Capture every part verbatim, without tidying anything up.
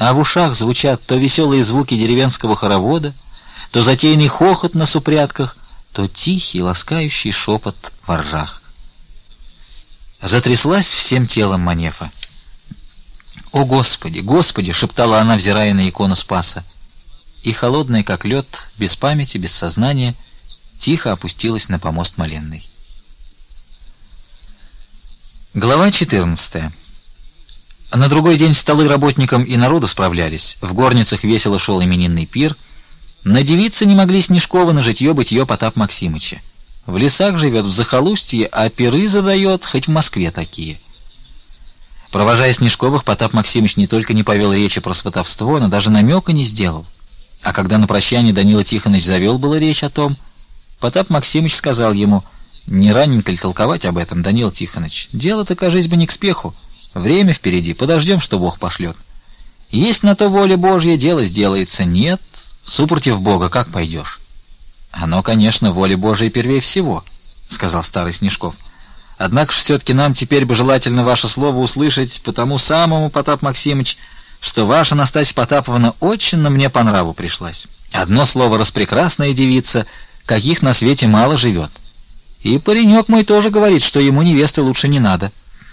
а в ушах звучат то веселые звуки деревенского хоровода, то затейный хохот на супрятках, то тихий, ласкающий шепот во ржах. Затряслась всем телом Манефа. «О, Господи, Господи!» — шептала она, взирая на икону Спаса. И холодная, как лед, без памяти, без сознания, тихо опустилась на помост моленный. Глава четырнадцатая. На другой день столы работникам и народу справлялись, в горницах весело шел именинный пир. Надивиться не могли Снежкова на житье-бытье Потап Максимыча. В лесах живет, в захолустье, а пиры задает, хоть в Москве такие. Провожая Снежковых, Потап Максимыч не только не повел речи про сватовство, но даже намека не сделал. А когда на прощание Данила Тихоныч завел было речь о том, Потап Максимыч сказал ему: «Не раненько ли толковать об этом, Данил Тихоныч? Дело-то, кажись бы, не к спеху. Время впереди, подождем, что Бог пошлет. Есть на то воля Божья, дело сделается. Нет, супротив Бога как пойдешь?» «Оно, конечно, воля Божия первее всего», — сказал старый Снежков. «Однако ж все-таки нам теперь бы желательно ваше слово услышать по тому самому, Потап Максимыч, что ваша Настасья Потаповна очень на мне по нраву пришлась. Одно слово, распрекрасная девица, каких на свете мало живет. И паренек мой тоже говорит, что ему невесты лучше не надо».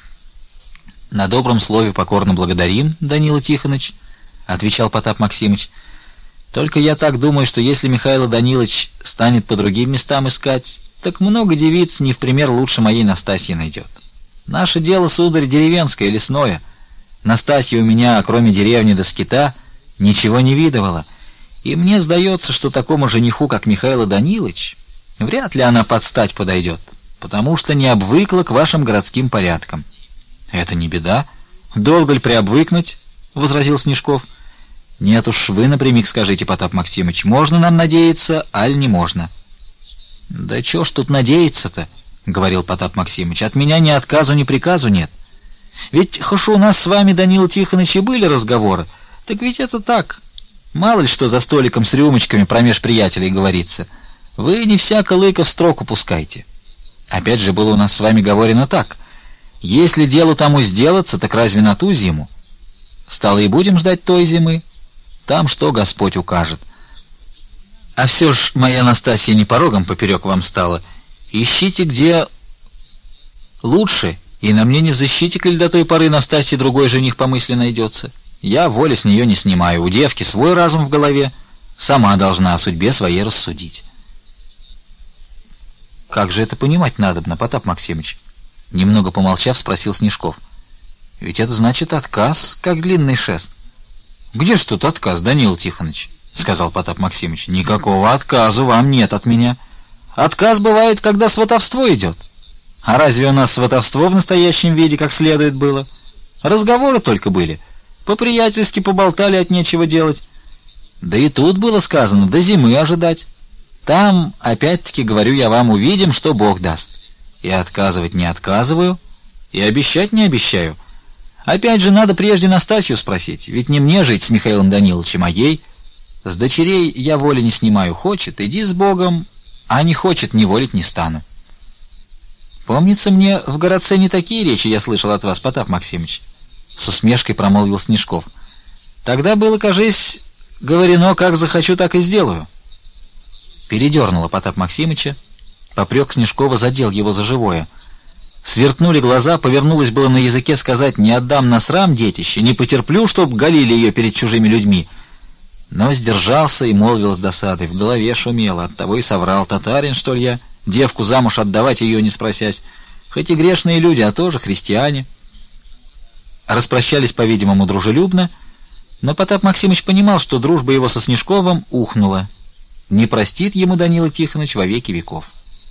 «На добром слове покорно благодарим, Данила Тихоныч», — отвечал Потап Максимыч. «Только я так думаю, что если Михаил Данилович станет по другим местам искать, так много девиц не в пример лучше моей Настасьи найдет. Наше дело, сударь, деревенское, лесное. Настасья у меня, кроме деревни до скита, ничего не видывала, и мне сдается, что такому жениху, как Михаил Данилович, вряд ли она под стать подойдет, потому что не обвыкла к вашим городским порядкам». «Это не беда. Долго ли приобвыкнуть?» — возразил Снежков. «Нет уж, вы напрямик скажите, Потап Максимыч, можно нам надеяться, аль не можно?» «Да чё ж тут надеяться-то?» — говорил Потап Максимыч. «От меня ни отказу, ни приказу нет. Ведь хоть у нас с вами, Данила Тихоныч, и были разговоры, так ведь это так. Мало ли что за столиком с рюмочками промеж приятелей говорится. Вы не всяко лыка в строку пускайте. Опять же, было у нас с вами говорено так. Если делу тому сделаться, так разве на ту зиму? Стало и будем ждать той зимы. Там что Господь укажет. А все ж моя Настасья не порогом поперек вам стала. Ищите где лучше, и на мне не взыщите, коль до той поры Настасье другой жених по мысли найдется. Я воли с нее не снимаю, у девки свой разум в голове, сама должна о судьбе своей рассудить». «Как же это понимать надобно, Потап Максимыч?» Немного помолчав, спросил Снежков. «Ведь это значит отказ, как длинный шест». «Где ж тут отказ, Данил Тихоныч?» — сказал Потап Максимыч. «Никакого отказу вам нет от меня. Отказ бывает, когда сватовство идет. А разве у нас сватовство в настоящем виде как следует было? Разговоры только были. По-приятельски поболтали, от нечего делать. Да и тут было сказано, до зимы ожидать. Там, опять-таки, говорю я вам, увидим, что Бог даст. И отказывать не отказываю, и обещать не обещаю. Опять же, надо прежде Настасью спросить, ведь не мне жить с Михаилом Даниловичем, а ей. С дочерей я воли не снимаю. Хочет — иди с Богом, а не хочет — не волить не стану». «Помнится мне, в городце не такие речи я слышал от вас, Потап Максимыч», — с усмешкой промолвил Снежков. «Тогда было, кажись, говорено, как захочу, так и сделаю». Передернуло Потап Максимыча, попрек Снежкова, задел его за живое. Сверкнули глаза, повернулось было на языке сказать: «Не отдам на срам детище, не потерплю, чтоб галили ее перед чужими людьми». Но сдержался и молвил с досадой. В голове шумело, оттого и соврал. Татарин, что ли, я? Девку замуж отдавать ее не спросясь. Хоть и грешные люди, а тоже христиане. Распрощались, по-видимому, дружелюбно, но Потап Максимыч понимал, что дружба его со Снежковым ухнула. Не простит ему Данила Тихоныч во веки веков.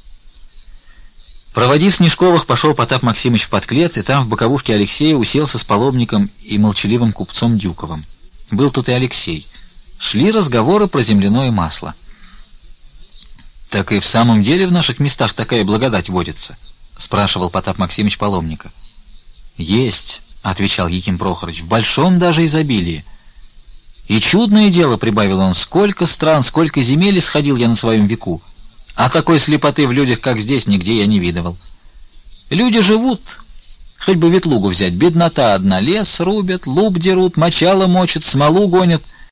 Проводив Снежковых, пошел Потап Максимыч в подклет, и там в боковушке Алексея уселся с паломником и молчаливым купцом Дюковым. Был тут и Алексей. Шли разговоры про земляное масло. «Так и в самом деле в наших местах такая благодать водится?» — спрашивал Потап Максимыч паломника. «Есть», — отвечал Яким Прохорович, — «в большом даже изобилии. И чудное дело, — прибавил он, — сколько стран, сколько земель исходил я на своем веку, а такой слепоты в людях, как здесь, нигде я не видывал. Люди живут, Хоть бы Ветлугу взять, беднота одна, лес рубят, луг дерут, мочало мочат, смолу гонят.